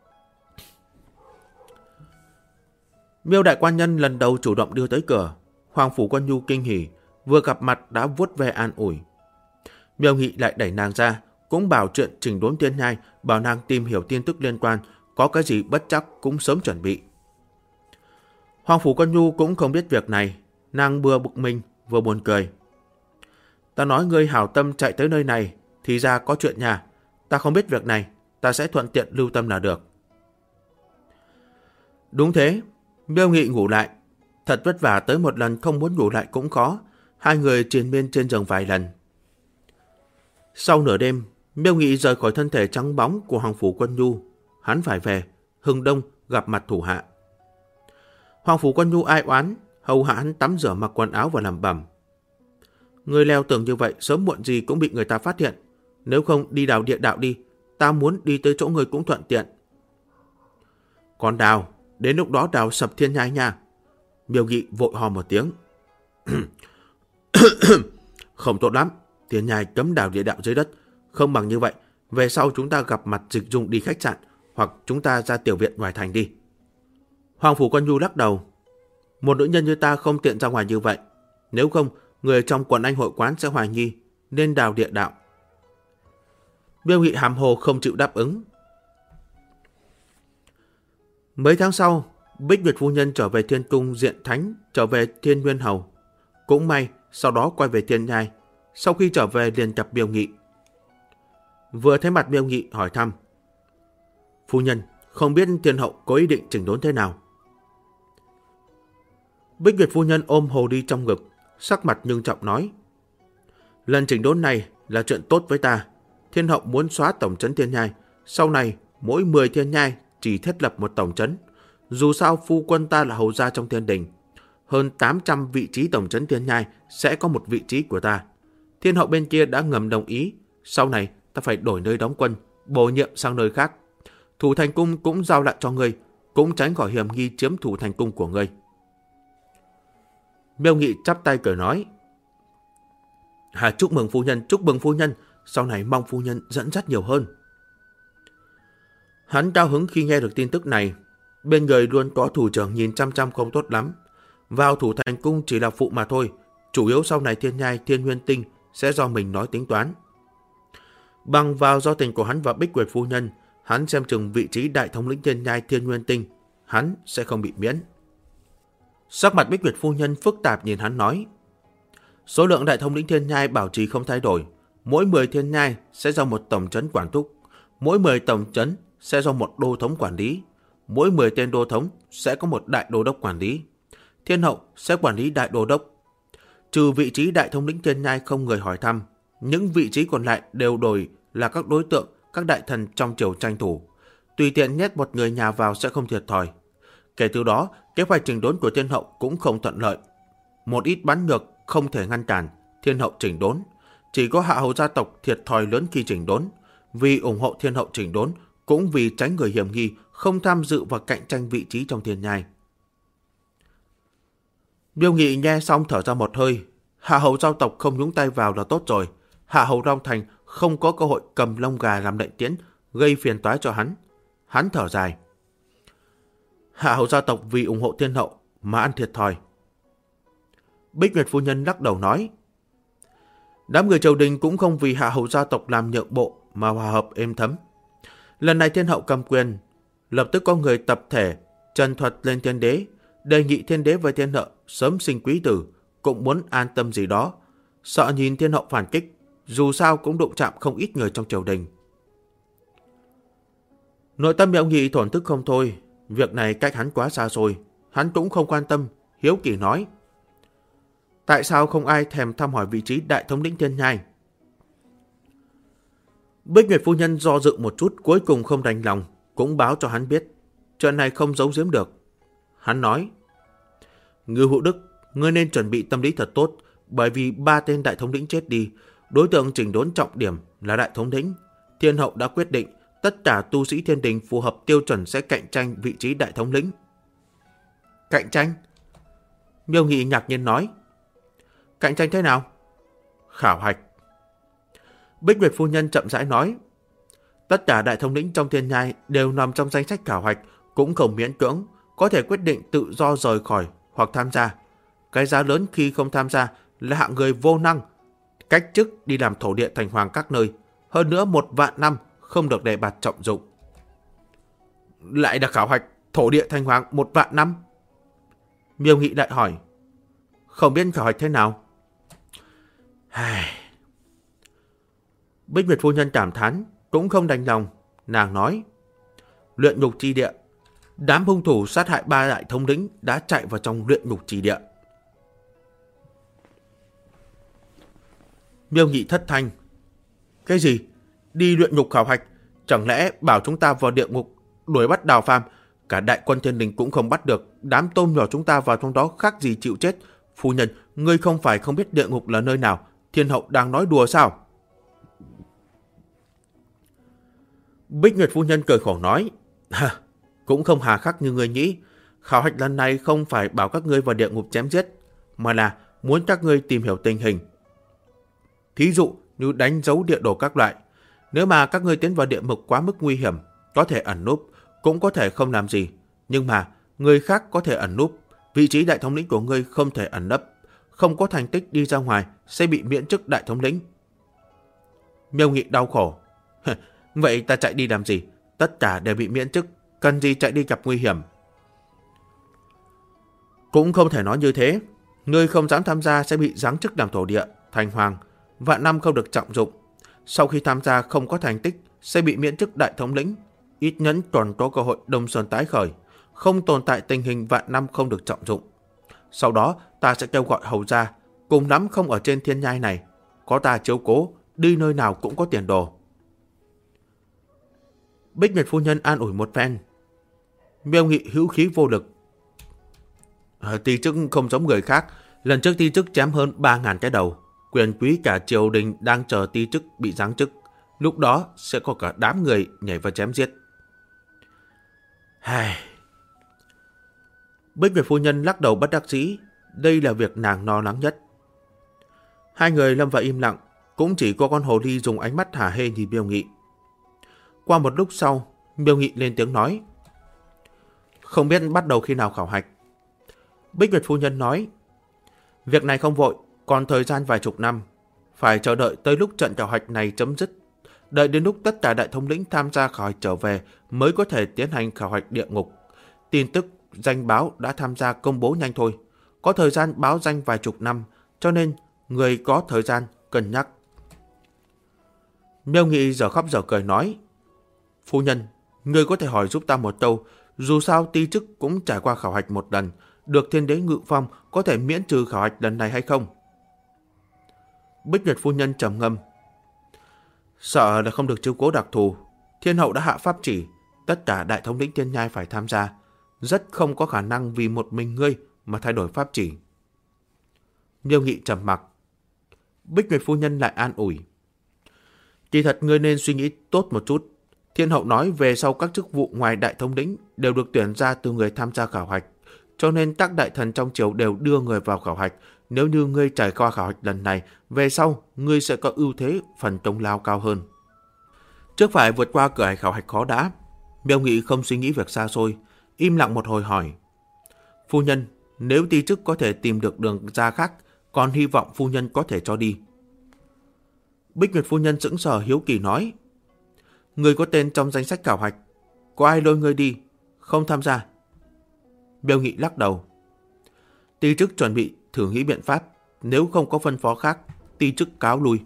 Miêu đại quan nhân lần đầu chủ động đưa tới cửa, Hoàng phủ Quân Nhu kinh hỉ, vừa gặp mặt đã vuốt ve an ủi. Miêu Nghị lại đẩy nàng ra, cũng bảo chuyện chỉnh đốn Thiên Nhai, bảo nàng tìm hiểu tin tức liên quan, có cái gì bất chắc cũng sớm chuẩn bị. Hoàng Phủ Quân Nhu cũng không biết việc này, nàng vừa bực mình vừa buồn cười. Ta nói ngươi hảo tâm chạy tới nơi này, thì ra có chuyện nhà. Ta không biết việc này, ta sẽ thuận tiện lưu tâm là được. Đúng thế, Miêu Nghị ngủ lại. Thật vất vả tới một lần không muốn ngủ lại cũng khó. Hai người triền miên trên giường vài lần. Sau nửa đêm, Miêu Nghị rời khỏi thân thể trắng bóng của Hoàng Phủ Quân Nhu. Hắn phải về, Hưng Đông gặp mặt thủ hạ. Hoàng Phủ Quân Nhu ai oán, hầu hạ hắn tắm rửa mặc quần áo và làm bẩm. Người leo tường như vậy sớm muộn gì cũng bị người ta phát hiện. Nếu không đi đào địa đạo đi, ta muốn đi tới chỗ người cũng thuận tiện. Còn đào, đến lúc đó đào sập Thiên Nhai nha. Miêu Nghị vội hò một tiếng. Không tốt lắm, Thiên Nhai cấm đào địa đạo dưới đất. Không bằng như vậy, về sau chúng ta gặp mặt Dịch Dung đi khách sạn, hoặc chúng ta ra tiểu viện ngoài thành đi. Hoàng Phủ Quân Nhu lắc đầu. Một nữ nhân như ta không tiện ra ngoài như vậy. Nếu không, người trong quần anh hội quán sẽ hoài nghi, nên đào địa đạo. Miêu Nghị hàm hồ không chịu đáp ứng. Mấy tháng sau, Bích Nguyệt phu nhân trở về Thiên Cung diện thánh, trở về Thiên Nguyên Hầu. Cũng may, sau đó quay về Thiên Nhai. Sau khi trở về liền gặp Miêu Nghị. Vừa thấy mặt Miêu Nghị hỏi thăm. Phu nhân, không biết Thiên hậu có ý định chỉnh đốn thế nào? Bích Nguyệt phu nhân ôm hồ đi trong ngực, sắc mặt nghiêm trọng nói. Lần chỉnh đốn này là chuyện tốt với ta. Thiên hậu muốn xóa tổng trấn Thiên Nhai. Sau này, mỗi 10 Thiên Nhai chỉ thiết lập một tổng trấn. Dù sao phu quân ta là hầu gia trong thiên đình. Hơn 800 vị trí tổng trấn Thiên Nhai sẽ có một vị trí của ta. Thiên hậu bên kia đã ngầm đồng ý. Sau này ta phải đổi nơi đóng quân, bổ nhiệm sang nơi khác. Thủ thành cung cũng giao lại cho ngươi, cũng tránh khỏi hiểm nghi chiếm thủ thành cung của ngươi. Miêu Nghị chắp tay cười nói. Chúc mừng phu nhân, sau này mong phu nhân dẫn dắt nhiều hơn. Hắn cao hứng khi nghe được tin tức này. Bên người luôn có thủ trưởng nhìn chăm chăm không tốt lắm. Vào thủ thành cung chỉ là phụ mà thôi. Chủ yếu sau này Thiên Nhai, Thiên Nguyên Tinh sẽ do mình nói tính toán. Bằng vào do tình của hắn và Bích Nguyệt phu nhân, hắn xem chừng vị trí đại thống lĩnh Thiên Nhai, Thiên Nguyên Tinh, hắn sẽ không bị miễn. Sắc mặt Bích Nguyệt phu nhân phức tạp nhìn hắn nói. Số lượng đại thống lĩnh Thiên Nhai bảo trì không thay đổi. Mỗi 10 Thiên Nhai sẽ do một tổng trấn quản thúc. Mỗi 10 tổng trấn sẽ do một đô thống quản lý. Mỗi 10 tên đô thống sẽ có một đại đô đốc quản lý. Thiên hậu sẽ quản lý đại đô đốc. Trừ vị trí đại thống lĩnh Thiên Nhai không người hỏi thăm, những vị trí còn lại đều đổi là các đối tượng, các đại thần trong triều tranh thủ. Tùy tiện nhét một người nhà vào sẽ không thiệt thòi. Kể từ đó, kế hoạch chỉnh đốn của Thiên hậu cũng không thuận lợi. Một ít bắn ngược không thể ngăn cản Thiên hậu chỉnh đốn. Chỉ có hạ hầu gia tộc thiệt thòi lớn khi chỉnh đốn. Vì ủng hộ Thiên hậu chỉnh đốn, cũng vì tránh người hiểm nghi không tham dự vào cạnh tranh vị trí trong Thiên Nhai. Miêu Nghị nghe xong thở ra một hơi. Hạ hầu gia tộc không nhúng tay vào là tốt rồi. Hạ hầu Long Thành không có cơ hội cầm lông gà làm lệnh tiễn, gây phiền toái cho hắn. Hắn thở dài. Hạ hầu gia tộc vì ủng hộ Thiên hậu mà ăn thiệt thòi. Bích Nguyệt phu nhân lắc đầu nói. Đám người triều đình cũng không vì hạ hầu gia tộc làm nhượng bộ mà hòa hợp êm thấm. Lần này Thiên hậu cầm quyền, lập tức có người tập thể trần thuật lên Thiên đế, đề nghị Thiên đế với Thiên hậu sớm sinh quý tử, cũng muốn an tâm gì đó, sợ nhìn Thiên hậu phản kích, dù sao cũng đụng chạm không ít người trong triều đình. Nội tâm Miêu Nghị thổn thức không thôi, việc này cách hắn quá xa rồi, hắn cũng không quan tâm, hiếu kỳ nói. Tại sao không ai thèm thăm hỏi vị trí đại thống lĩnh Thiên Nhai? Bích Nguyệt phu nhân do dự một chút, cuối cùng không đành lòng, cũng báo cho hắn biết. Chuyện này không giấu giếm được. Hắn nói. Ngưu Hữu Đức, ngươi nên chuẩn bị tâm lý thật tốt, bởi vì 3 tên đại thống lĩnh chết đi. Đối tượng chỉnh đốn trọng điểm là đại thống lĩnh. Thiên hậu đã quyết định tất cả tu sĩ thiên đình phù hợp tiêu chuẩn sẽ cạnh tranh vị trí đại thống lĩnh. Cạnh tranh? Miêu Nghị ngạc nhiên nói. Cạnh tranh thế nào? Khảo hạch. Bích Nguyệt phu nhân chậm rãi nói. Tất cả đại thống lĩnh trong Thiên Nhai đều nằm trong danh sách khảo hạch, cũng không miễn cưỡng, có thể quyết định tự do rời khỏi hoặc tham gia. Cái giá lớn khi không tham gia là hạng người vô năng. cách chức đi làm thổ địa thành hoàng các nơi, hơn nữa 1 vạn năm không được đề bạt trọng dụng. Lại được khảo hạch thổ địa thành hoàng 1 vạn năm? Miêu Nghị lại hỏi. Không biết khảo hạch thế nào? Bích Nguyệt phu nhân cảm thán, cũng không đành lòng. Nàng nói, luyện ngục chi địa, đám hung thủ sát hại 3 đại thống lĩnh đã chạy vào trong luyện ngục chi địa. Miêu Nghị thất thanh. Cái gì? Đi luyện ngục khảo hạch? Chẳng lẽ bảo chúng ta vào địa ngục đuổi bắt Đào Phàm, cả đại quân thiên đình cũng không bắt được, đám tôm nhỏ chúng ta vào trong đó khác gì chịu chết? Phu nhân, ngươi không phải không biết địa ngục là nơi nào, thiên hậu đang nói đùa sao? Bích Nguyệt phu nhân cười khổ nói, cũng không hà khắc như ngươi nghĩ. Khảo hạch lần này không phải bảo các ngươi vào địa ngục chém giết, mà là muốn các ngươi tìm hiểu tình hình. Thí dụ như đánh dấu địa đồ các loại. Nếu mà các ngươi tiến vào địa ngục quá mức nguy hiểm, có thể ẩn núp, cũng có thể không làm gì. Nhưng mà người khác có thể ẩn núp, vị trí đại thống lĩnh của ngươi không thể ẩn nấp. Không có thành tích đi ra ngoài sẽ bị miễn chức đại thống lĩnh. Miêu Nghị đau khổ. Vậy ta chạy đi làm gì? Tất cả đều bị miễn chức, cần gì chạy đi gặp nguy hiểm? Cũng không thể nói như thế. Ngươi không dám tham gia sẽ bị giáng chức làm thổ địa, thành hoàng, vạn năm không được trọng dụng. Sau khi tham gia không có thành tích sẽ bị miễn chức đại thống lĩnh. Ít nhất còn có cơ hội Đông Sơn tái khởi, không tồn tại tình hình vạn năm không được trọng dụng. Sau đó ta sẽ kêu gọi hầu gia, cùng lắm không ở trên thiên nhai này, có ta chiếu cố, đi nơi nào cũng có tiền đồ. Bích Nguyệt phu nhân an ủi một phen. Miêu Nghị hữu khí vô lực. Ti chức không giống người khác, lần trước ti chức chém hơn 3.000 cái đầu, quyền quý cả triều đình đang chờ ti chức bị giáng chức, lúc đó sẽ có cả đám người nhảy vào chém giết. Bích Nguyệt phu nhân lắc đầu bất đắc dĩ, đây là việc nàng lo lắng nhất. Hai người lâm vào im lặng, cũng chỉ có con hồ ly dùng ánh mắt hả hê nhìn Miêu Nghị. Qua một lúc sau, Miêu Nghị lên tiếng nói, không biết bắt đầu khi nào khảo hạch. Bích Nguyệt phu nhân nói, việc này không vội, còn thời gian vài chục năm, phải chờ đợi tới lúc trận khảo hạch này chấm dứt. Đợi đến lúc tất cả đại thống lĩnh tham gia khảo hạch trở về mới có thể tiến hành khảo hạch địa ngục. Tin tức danh báo đã tham gia công bố nhanh thôi, có thời gian báo danh vài chục năm, cho nên người có thời gian cân nhắc. Miêu Nghị giờ khóc giờ cười nói, phu nhân, người có thể hỏi giúp ta một câu, dù sao ti chức cũng trải qua khảo hạch một lần, được thiên đế ngự phong có thể miễn trừ khảo hạch lần này hay không? Bích Nguyệt phu nhân trầm ngâm. Sợ là không được chiếu cố đặc thù, thiên hậu đã hạ pháp chỉ, tất cả đại thống lĩnh thiên nhai phải tham gia, rất không có khả năng vì một mình ngươi mà thay đổi pháp chỉ. Miêu Nghị trầm mặc. Bích Nguyệt phu nhân lại an ủi. Kỳ thật ngươi nên suy nghĩ tốt một chút. Thiên hậu nói về sau các chức vụ ngoài đại thống lĩnh đều được tuyển ra từ người tham gia khảo hạch, cho nên các đại thần trong triều đều đưa người vào khảo hạch. Nếu như ngươi trải qua khảo hạch lần này, về sau ngươi sẽ có ưu thế phần công lao cao hơn. Trước phải vượt qua cửa hải khảo hạch khó đã. Miêu Nghị không suy nghĩ việc xa xôi, im lặng một hồi hỏi. Phu nhân, nếu ti chức có thể tìm được đường ra khác, còn hy vọng phu nhân có thể cho đi. Bích Nguyệt phu nhân sững sờ hiếu kỳ nói. Người có tên trong danh sách khảo hạch, có ai lôi ngươi đi, không tham gia? Miêu Nghị lắc đầu. Ti chức chuẩn bị thử nghĩ biện pháp, nếu không có phân phó khác, ti chức cáo lui.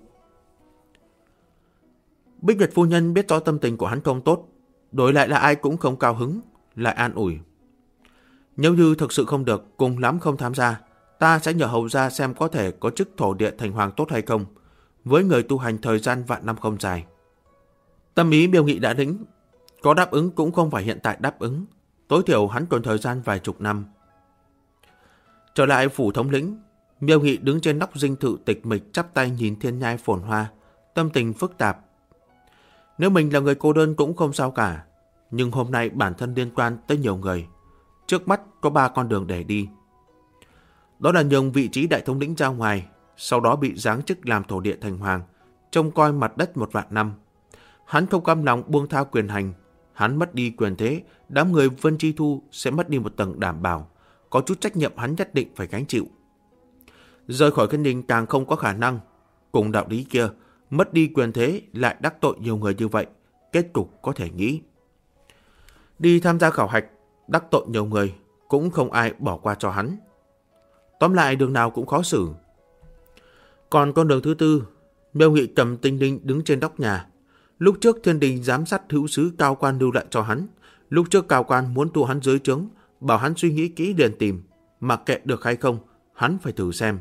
Bích Nguyệt phu nhân biết rõ tâm tình của hắn không tốt, đổi lại là ai cũng không cao hứng, lại an ủi. Nếu như thực sự không được, cùng lắm không tham gia, ta sẽ nhờ hầu gia xem có thể có chức thổ địa thành hoàng tốt hay không, với người tu hành thời gian vạn năm không dài. Tâm ý Miêu Nghị đã đính, có đáp ứng cũng không phải hiện tại đáp ứng, tối thiểu hắn còn thời gian vài chục năm. Trở lại phủ thống lĩnh, Miêu Nghị đứng trên nóc dinh thự tịch mịch chắp tay nhìn thiên nhai phồn hoa, tâm tình phức tạp. Nếu mình là người cô đơn cũng không sao cả, nhưng hôm nay bản thân liên quan tới nhiều người. Trước mắt có 3 con đường để đi. Đó là nhường vị trí đại thống lĩnh ra ngoài, sau đó bị giáng chức làm thổ địa thành hoàng, trông coi mặt đất 1 vạn năm. Hắn không cam lòng buông tha quyền hành, hắn mất đi quyền thế, đám người Vân Chi Thu sẽ mất đi một tầng đảm bảo, có chút trách nhiệm hắn nhất định phải gánh chịu. Rời khỏi Kinh Đình càng không có khả năng, cùng đạo lý kia, mất đi quyền thế lại đắc tội nhiều người như vậy, kết cục có thể nghĩ. Đi tham gia khảo hạch, đắc tội nhiều người, cũng không ai bỏ qua cho hắn. Tóm lại đường nào cũng khó xử. Còn con đường thứ tư, Miêu Nghị cầm tinh linh đứng trên nóc nhà. Lúc trước Thiên Đình giám sát hữu sứ Cao Quan lưu lại cho hắn. Lúc trước Cao Quan muốn tu hắn dưới trướng, bảo hắn suy nghĩ kỹ liền tìm, mặc kệ được hay không, hắn phải thử xem.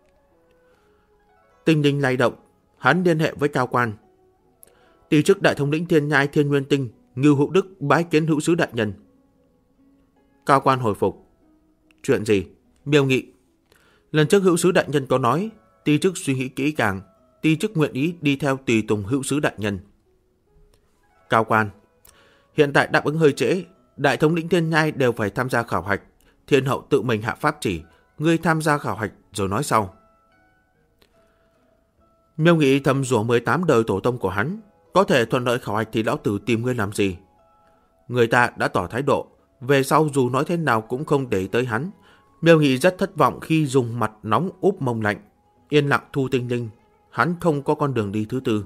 Tinh linh lay động, hắn liên hệ với Cao Quan. Tỷ chức đại thống lĩnh Thiên Nhai Thiên Nguyên Tinh, Ngưu Hữu Đức bái kiến hữu sứ đại nhân. Cao Quan hồi phục. Chuyện gì? Miêu Nghị. Lần trước hữu sứ đại nhân có nói, tỷ chức suy nghĩ kỹ càng, tỷ chức nguyện ý đi theo tùy tùng hữu sứ đại nhân. Cao Quan. Hiện tại đáp ứng hơi trễ, đại thống lĩnh Thiên Nhai đều phải tham gia khảo hạch, Thiên hậu tự mình hạ pháp chỉ, ngươi tham gia khảo hạch rồi nói sau. Miêu Nghị thầm rủa 18 đời tổ tông của hắn, có thể thuận lợi khảo hạch thì lão tử tìm ngươi làm gì? Người ta đã tỏ thái độ, về sau dù nói thế nào cũng không để tới hắn. Miêu Nghị rất thất vọng khi dùng mặt nóng úp mông lạnh, yên lặng thu tinh linh, hắn không có con đường đi thứ tư.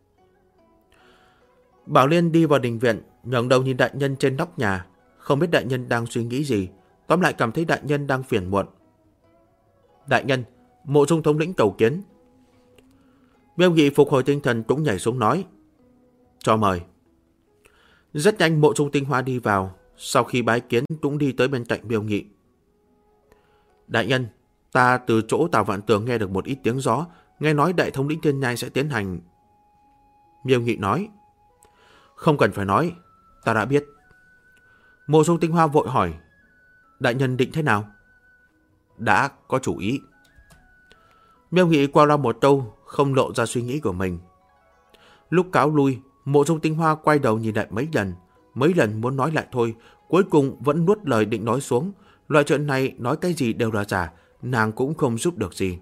Bảo Liên đi vào đình viện, ngẩng đầu nhìn đại nhân trên nóc nhà, không biết đại nhân đang suy nghĩ gì, tóm lại cảm thấy đại nhân đang phiền muộn. Đại nhân, Mộ Dung thống lĩnh cầu kiến. Miêu Nghị phục hồi tinh thần cũng nhảy xuống nói, cho mời. Rất nhanh Mộ Dung Tinh Hoa đi vào, sau khi bái kiến cũng đi tới bên cạnh Miêu Nghị. Đại nhân, ta từ chỗ Tào Vạn Tường nghe được một ít tiếng gió, nghe nói đại thống lĩnh Thiên Nhai sẽ tiến hành. Miêu Nghị nói, không cần phải nói, ta đã biết. Mộ Dung Tinh Hoa vội hỏi, đại nhân định thế nào? Đã có chủ ý. Miêu Nghị qua loa một câu, không lộ ra suy nghĩ của mình. Lúc cáo lui, Mộ Dung Tinh Hoa quay đầu nhìn lại mấy lần muốn nói lại thôi, cuối cùng vẫn nuốt lời định nói xuống. Loại chuyện này nói cái gì đều là giả, nàng cũng không giúp được gì.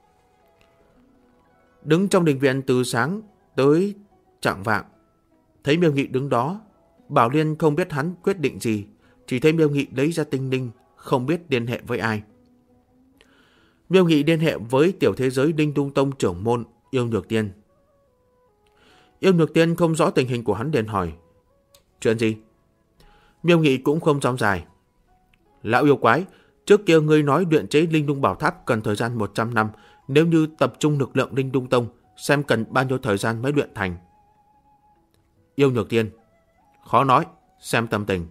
Đứng trong đình viện từ sáng tới chạng vạng, thấy Miêu Nghị đứng đó, Bảo Liên không biết hắn quyết định gì, chỉ thấy Miêu Nghị lấy ra tinh linh, không biết liên hệ với ai. Miêu Nghị liên hệ với tiểu thế giới Linh Tung Tông trưởng môn Yêu Nhược Tiên. Yêu Nhược Tiên không rõ tình hình của hắn liền hỏi, chuyện gì? Miêu Nghị cũng không rong dài. Lão yêu quái, trước kia ngươi nói luyện chế Linh Lung Bảo Tháp cần thời gian 100 năm, nếu như tập trung lực lượng Linh Lung Tông, xem cần bao nhiêu thời gian mới luyện thành. Yêu Nhược Tiên, khó nói, xem tâm tình.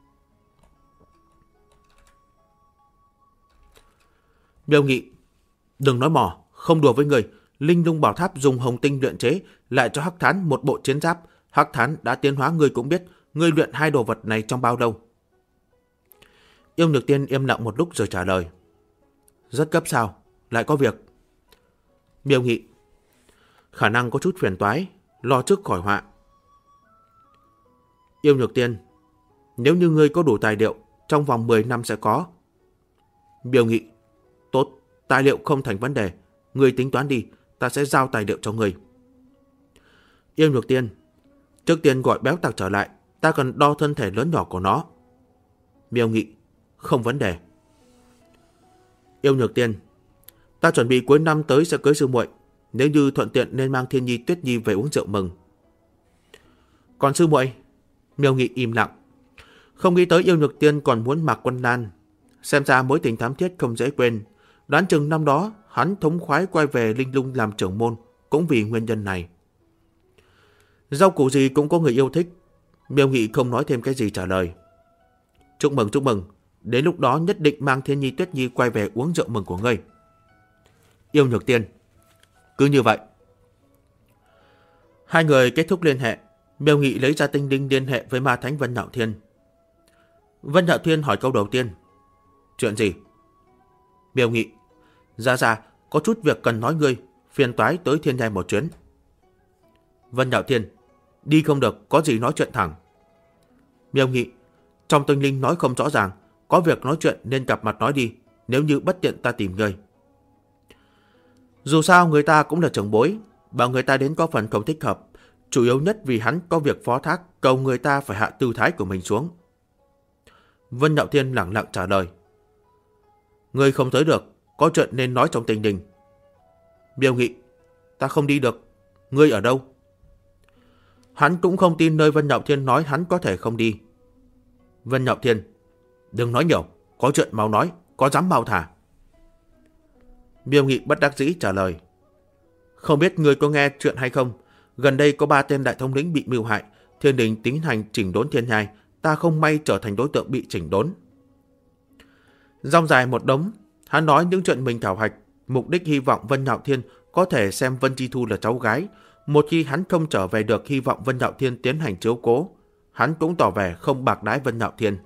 Miêu Nghị, đừng nói mỏ, không đùa với người. Linh Lung Bảo Tháp dùng hồng tinh luyện chế, lại cho Hắc Thán một bộ chiến giáp. Hắc Thán đã tiến hóa, ngươi cũng biết, ngươi luyện hai đồ vật này trong bao lâu? Yêu Nhược Tiên im lặng một lúc rồi trả lời, rất gấp sao, lại có việc. Miêu Nghị, khả năng có chút phiền toái, lo trước khỏi họa. Yêu Nhược Tiên, nếu như ngươi có đủ tài liệu, trong vòng 10 năm sẽ có. Miêu Nghị, tốt, tài liệu không thành vấn đề, ngươi tính toán đi, ta sẽ giao tài liệu cho ngươi. Yêu Nhược Tiên, trước tiên gọi béo tặc trở lại, ta cần đo thân thể lớn nhỏ của nó. Miêu Nghị, không vấn đề. Yêu Nhược Tiên, ta chuẩn bị cuối năm tới sẽ cưới sư muội, nếu như thuận tiện nên mang Thiên Nhi Tuyết Nhi về uống rượu mừng. Còn sư muội? Miêu Nghị im lặng. Không nghĩ tới Yêu Nhược Tiên còn muốn Mạc Quân Lan. Xem ra mối tình thắm thiết không dễ quên. Đoán chừng năm đó hắn thống khoái quay về Linh Lung làm trưởng môn cũng vì nguyên nhân này. Rau củ gì cũng có người yêu thích. Miêu Nghị không nói thêm cái gì trả lời. Chúc mừng, chúc mừng. Đến lúc đó nhất định mang Thiên Nhi Tuyết Nhi quay về uống rượu mừng của ngươi. Yêu Nhược Tiên, cứ như vậy. Hai người kết thúc liên hệ. Miêu Nghị lấy ra tinh linh liên hệ với ma thánh Vân Nạo Thiên. Vân Nạo Thiên hỏi câu đầu tiên, chuyện gì? Miêu Nghị, ra có chút việc cần nói ngươi, phiền toái tới Thiên Nhai một chuyến. Vân Nạo Thiên, đi không được, có gì nói chuyện thẳng. Miêu Nghị, trong tinh linh nói không rõ ràng, có việc nói chuyện nên gặp mặt nói đi, nếu như bất tiện ta tìm ngươi. Dù sao người ta cũng là trưởng bối, bảo người ta đến có phần không thích hợp, chủ yếu nhất vì hắn có việc phó thác, cầu người ta phải hạ tư thái của mình xuống. Vân Nạo Thiên lẳng lặng trả lời, ngươi không tới được, có chuyện nên nói trong tình đình. Miêu Nghị, ta không đi được. Ngươi ở đâu? Hắn cũng không tin nơi Vân Nhạo Thiên nói hắn có thể không đi. Vân Nhạo Thiên, đừng nói nhiều, có chuyện mau nói, có dám mau thả. Miêu Nghị bất đắc dĩ trả lời. Không biết ngươi có nghe chuyện hay không? Gần đây có 3 tên đại thống lĩnh bị mưu hại, thiên đình tiến hành chỉnh đốn thiên nhai, ta không may trở thành đối tượng bị chỉnh đốn. Rong dài một đống, hắn nói những chuyện mình thảo hạch, mục đích hy vọng Vân Nhạo Thiên có thể xem Vân Chi Thu là cháu gái. Một khi hắn không trở về được, hy vọng Vân Nhạo Thiên tiến hành chiếu cố. Hắn cũng tỏ vẻ không bạc đãi Vân Nhạo Thiên.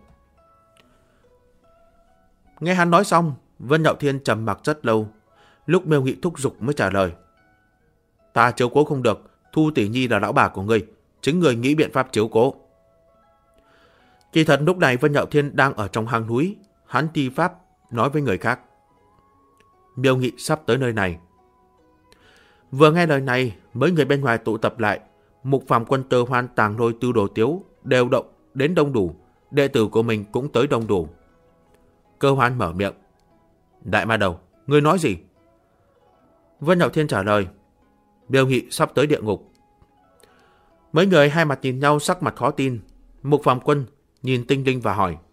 Nghe hắn nói xong, Vân Nhạo Thiên trầm mặc rất lâu. Lúc Miêu Nghị thúc giục mới trả lời. Ta chiếu cố không được, Thu tỷ nhi là lão bà của ngươi, chính ngươi nghĩ biện pháp chiếu cố. Kỳ thật lúc này Vân Nhạo Thiên đang ở trong hang núi, hắn thi pháp nói với người khác. Miêu Nghị sắp tới nơi này. Vừa nghe lời này, mấy người bên ngoài tụ tập lại, Mục Phàm Quân, Tơ Hoan, Tàng Lôi, Tư Đồ Tiếu đều động đến đông đủ, đệ tử của mình cũng tới đông đủ. Cơ Hoan mở miệng. Đại ma đầu, ngươi nói gì? Vân Nhạo Thiên trả lời. Miêu Nghị sắp tới địa ngục. Mấy người hai mặt nhìn nhau, sắc mặt khó tin. Mục Phàm Quân nhìn Tinh Linh và hỏi.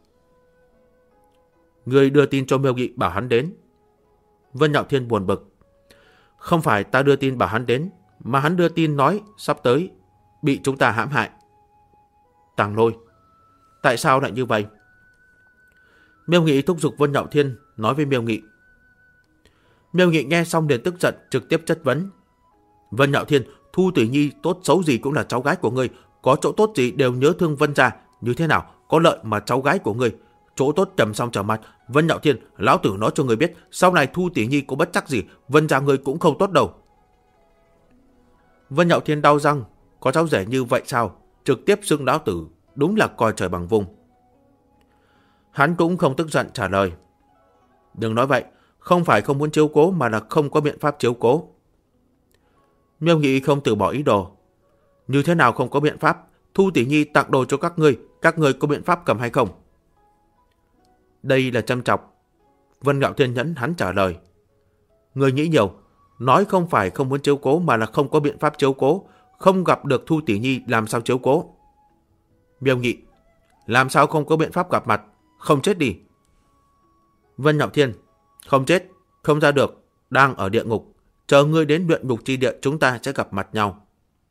Ngươi đưa tin cho Miêu Nghị bảo hắn đến. Vân Nhạo Thiên buồn bực. Không phải ta đưa tin bảo hắn đến, mà hắn đưa tin nói sắp tới, bị chúng ta hãm hại. Tàng Lôi, tại sao lại như vậy? Miêu Nghị thúc giục Vân Nhạo Thiên nói với Miêu Nghị. Miêu Nghị nghe xong liền tức giận, trực tiếp chất vấn. Vân Nhạo Thiên, Thu tỷ nhi tốt xấu gì cũng là cháu gái của ngươi, có chỗ tốt gì đều nhớ thương Vân gia, như thế nào có lợi mà cháu gái của ngươi chỗ tốt trầm xong trở mặt. Vân Nhạo Thiên, lão tử nói cho ngươi biết, sau này Thu tỷ nhi có bất chắc gì, Vân gia ngươi cũng không tốt đâu. Vân Nhạo Thiên đau răng, có cháu rể như vậy sao? Trực tiếp xưng lão tử, đúng là coi trời bằng vung. Hắn cũng không tức giận trả lời. Đừng nói vậy, không phải không muốn chiếu cố mà là không có biện pháp chiếu cố. Miêu Nghị không từ bỏ ý đồ. Như thế nào không có biện pháp? Thu tỷ nhi tặng đồ cho các ngươi có biện pháp cầm hay không? Đây là châm chọc. Vân Nhạo Thiên nhẫn hắn trả lời. Ngươi nghĩ nhiều, nói không phải không muốn chiếu cố mà là không có biện pháp chiếu cố, không gặp được Thu tỷ nhi làm sao chiếu cố? Miêu Nghị, làm sao không có biện pháp gặp mặt, không chết đi. Vân Nhạo Thiên, không chết, không ra được, đang ở địa ngục, chờ ngươi đến luyện ngục chi địa chúng ta sẽ gặp mặt nhau.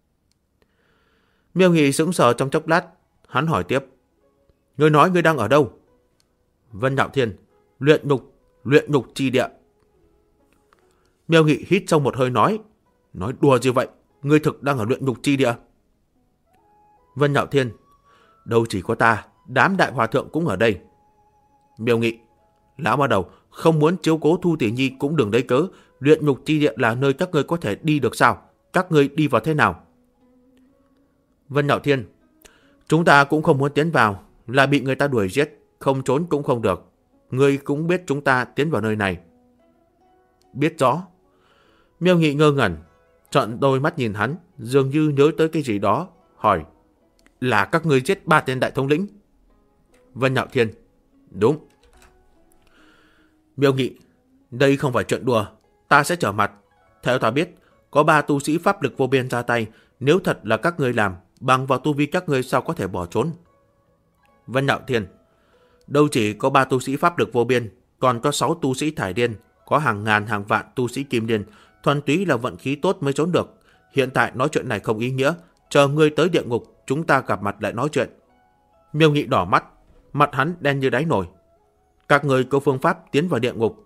Miêu Nghị sững sờ trong chốc lát, hắn hỏi tiếp. Ngươi nói ngươi đang ở đâu? Vân Nhạo Thiên, luyện ngục chi địa. Miêu Nghị hít sâu một hơi nói đùa gì vậy, ngươi thực đang ở luyện ngục chi địa? Vân Nhạo Thiên, đâu chỉ có ta, đám đại hòa thượng cũng ở đây. Miêu Nghị, lão ma đầu, không muốn chiếu cố Thu tỷ nhi cũng đừng lấy cớ, luyện ngục chi địa là nơi các ngươi có thể đi được sao? Các ngươi đi vào thế nào? Vân Nhạo Thiên, chúng ta cũng không muốn tiến vào, là bị người ta đuổi giết, không trốn cũng không được. Ngươi cũng biết chúng ta tiến vào nơi này. Biết rõ. Miêu Nghị ngơ ngẩn, trợn đôi mắt nhìn hắn, dường như nhớ tới cái gì đó, hỏi. Là các ngươi giết 3 tên đại thống lĩnh? Vân Nhạo Thiên, đúng. Miêu Nghị, đây không phải chuyện đùa, ta sẽ trở mặt. Theo ta biết, có 3 tu sĩ pháp lực vô biên ra tay, nếu thật là các ngươi làm, bằng vào tu vi các ngươi sao có thể bỏ trốn? Vân Nhạo Thiên, đâu chỉ có 3 tu sĩ pháp lực vô biên, còn có 6 tu sĩ thải điên, có hàng ngàn hàng vạn tu sĩ kim điên, thuần túy là vận khí tốt mới trốn được. Hiện tại nói chuyện này không ý nghĩa, chờ ngươi tới địa ngục, chúng ta gặp mặt lại nói chuyện. Miêu Nghị đỏ mắt, mặt hắn đen như đáy nồi. Các ngươi có phương pháp tiến vào địa ngục?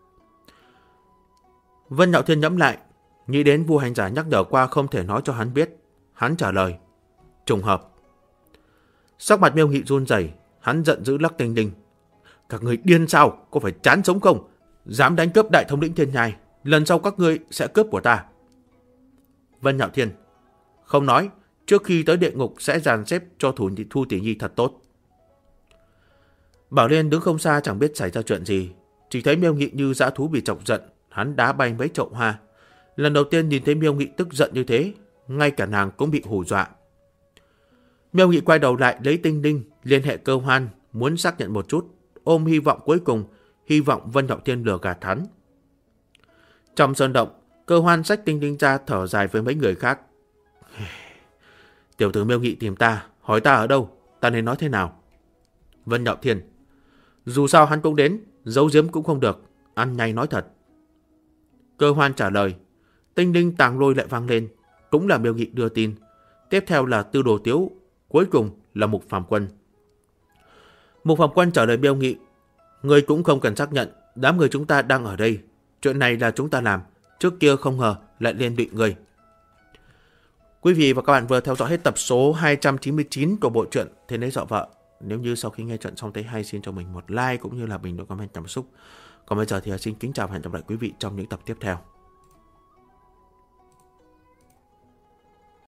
Vân Nhạo Thiên nhẫm lại, nghĩ đến Vu Hành Giả nhắc nhở qua không thể nói cho hắn biết. Hắn trả lời, trùng hợp. Sắc mặt Miêu Nghị run rẩy, hắn giận dữ lắc Tinh Linh. Các ngươi điên sao? Có phải chán sống không? Dám đánh cướp đại thống lĩnh thiên nhai, lần sau các ngươi sẽ cướp của ta. Vân Nhạo Thiên, không nói, trước khi tới địa ngục sẽ dàn xếp cho Thu tỷ nhi thật tốt. Bảo Liên đứng không xa chẳng biết xảy ra chuyện gì, chỉ thấy Miêu Nghị như dã thú bị chọc giận, hắn đá bay mấy chậu hoa. Lần đầu tiên nhìn thấy Miêu Nghị tức giận như thế, ngay cả nàng cũng bị hù dọa. Miêu Nghị quay đầu lại lấy Tinh Linh liên hệ Cơ Hoan, muốn xác nhận một chút, ôm hy vọng cuối cùng, hy vọng Vân Nhạo Thiên lừa gạt hắn. Trong sơn động, Cơ Hoan xách Tinh Linh ra thở dài với mấy người khác. Tiểu tử Miêu Nghị tìm ta, hỏi ta ở đâu, ta nên nói thế nào? Vân Nhạo Thiên: dù sao hắn cũng đến, giấu giếm cũng không được, ăn nhanh nói thật. Cơ Hoan trả lời. Tinh Linh Tàng Lôi lại vang lên, cũng là Miêu Nghị đưa tin. Tiếp theo là Tư Đồ Tiếu, cuối cùng là Mục Phàm Quân. Mục Phàm Quân trả lời Miêu Nghị: người cũng không cần xác nhận, đám người chúng ta đang ở đây. Chuyện này là chúng ta làm, trước kia không ngờ lại liên lụy người. Quý vị và các bạn vừa theo dõi hết tập số 299 của bộ truyện Thiên Đế Dọa Vợ. Nếu như sau khi nghe chuyện xong thấy hay, xin cho mình một like cũng như là bình luận comment cảm xúc. Còn bây giờ thì xin kính chào và hẹn gặp lại quý vị trong những tập tiếp theo.